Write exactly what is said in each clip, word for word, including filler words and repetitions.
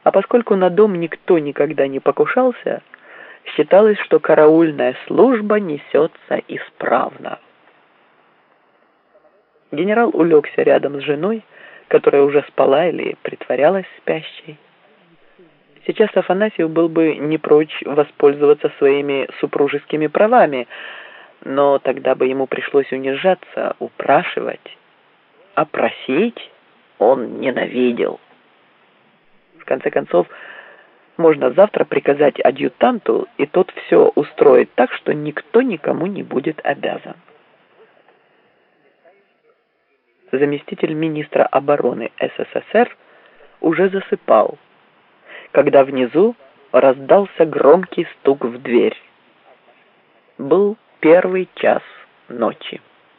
А поскольку на дом никто никогда не покушался, считалось, что караульная служба несется исправно. Генерал улегся рядом с женой, которая уже спала или притворялась спящей. Сейчас Афанасьев был бы не прочь воспользоваться своими супружескими правами, но тогда бы ему пришлось унижаться, упрашивать, а просить он ненавидел. В конце концов, можно завтра приказать адъютанту, и тот все устроит так, что никто никому не будет обязан. Заместитель министра обороны СССР уже засыпал, когда внизу раздался громкий стук в дверь. Был первый час ночи.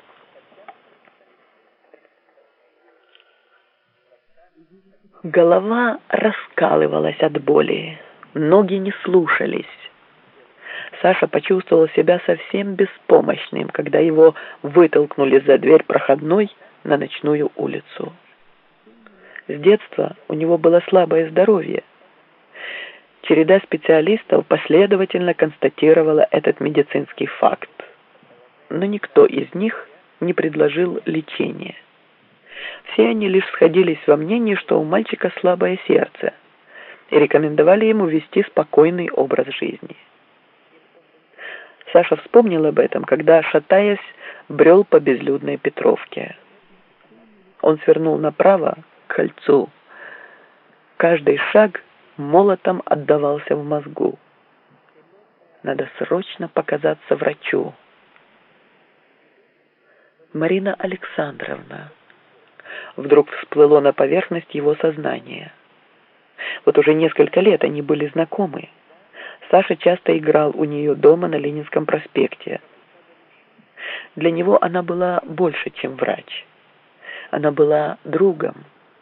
Голова раскалывалась от боли, ноги не слушались. Саша почувствовал себя совсем беспомощным, когда его вытолкнули за дверь проходной на ночную улицу. С детства у него было слабое здоровье. Череда специалистов последовательно констатировала этот медицинский факт, но никто из них не предложил лечения. Все они лишь сходились во мнении, что у мальчика слабое сердце, и рекомендовали ему вести спокойный образ жизни. Саша вспомнил об этом, когда, шатаясь, брел по безлюдной Петровке. Он свернул направо к кольцу. Каждый шаг молотом отдавался в мозгу. Надо срочно показаться врачу. Марина Александровна. Вдруг всплыло на поверхность его сознания. Вот уже несколько лет они были знакомы. Саша часто играл у нее дома на Ленинском проспекте. Для него она была больше, чем врач. Она была другом.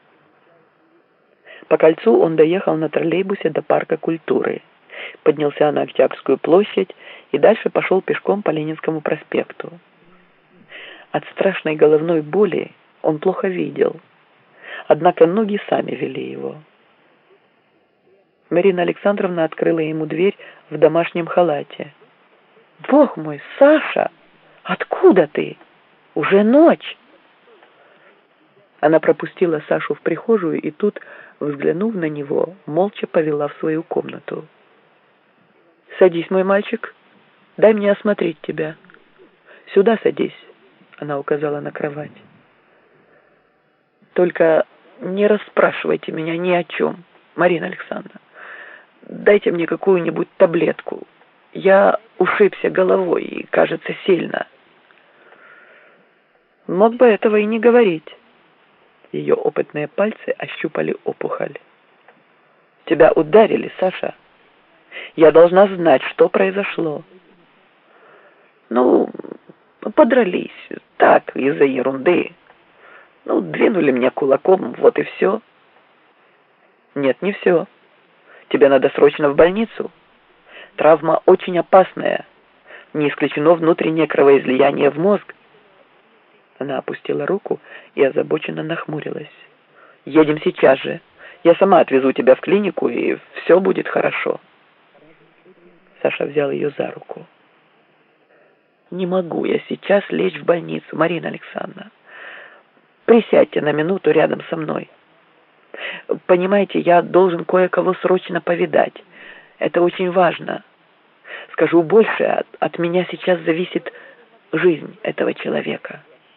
По кольцу он доехал на троллейбусе до парка культуры, поднялся на Октябрьскую площадь и дальше пошел пешком по Ленинскому проспекту. От страшной головной боли он плохо видел, однако ноги сами вели его. Марина Александровна открыла ему дверь в домашнем халате. «Бог мой, Саша! Откуда ты? Уже ночь!» Она пропустила Сашу в прихожую и тут, взглянув на него, молча повела в свою комнату. «Садись, мой мальчик, дай мне осмотреть тебя. Сюда садись», — она указала на кровать. «Только не расспрашивайте меня ни о чем, Марина Александровна. Дайте мне какую-нибудь таблетку. Я ушибся головой и, кажется, сильно». Мог бы этого и не говорить. Ее опытные пальцы ощупали опухоль. «Тебя ударили, Саша. Я должна знать, что произошло». «Ну, подрались. Так, из-за ерунды. Ну, двинули меня кулаком, вот и все». «Нет, не все. Тебе надо срочно в больницу. Травма очень опасная. Не исключено внутреннее кровоизлияние в мозг». Она опустила руку и озабоченно нахмурилась. «Едем сейчас же. Я сама отвезу тебя в клинику, и все будет хорошо». Саша взял ее за руку. «Не могу я сейчас лечь в больницу, Марина Александровна. Присядьте на минуту рядом со мной. Понимаете, я должен кое-кого срочно повидать. Это очень важно. Скажу больше, от, от меня сейчас зависит жизнь этого человека.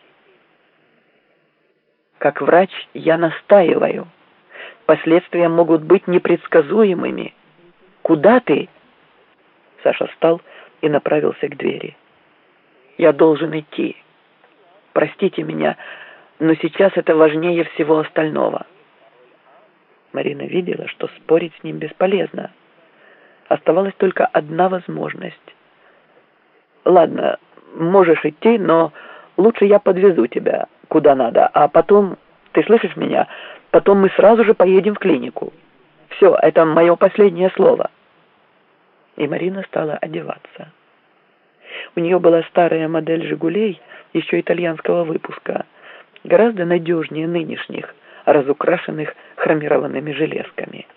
Как врач я настаиваю. Последствия могут быть непредсказуемыми. Куда ты?» Саша встал и направился к двери. «Я должен идти. Простите меня, но сейчас это важнее всего остального». Марина видела, что спорить с ним бесполезно. Оставалась только одна возможность. «Ладно, можешь идти, но лучше я подвезу тебя куда надо, а потом, ты слышишь меня, потом мы сразу же поедем в клинику. Все, это мое последнее слово». И Марина стала одеваться. У нее была старая модель «Жигулей», еще итальянского выпуска, гораздо надежнее нынешних, разукрашенных хромированными железками.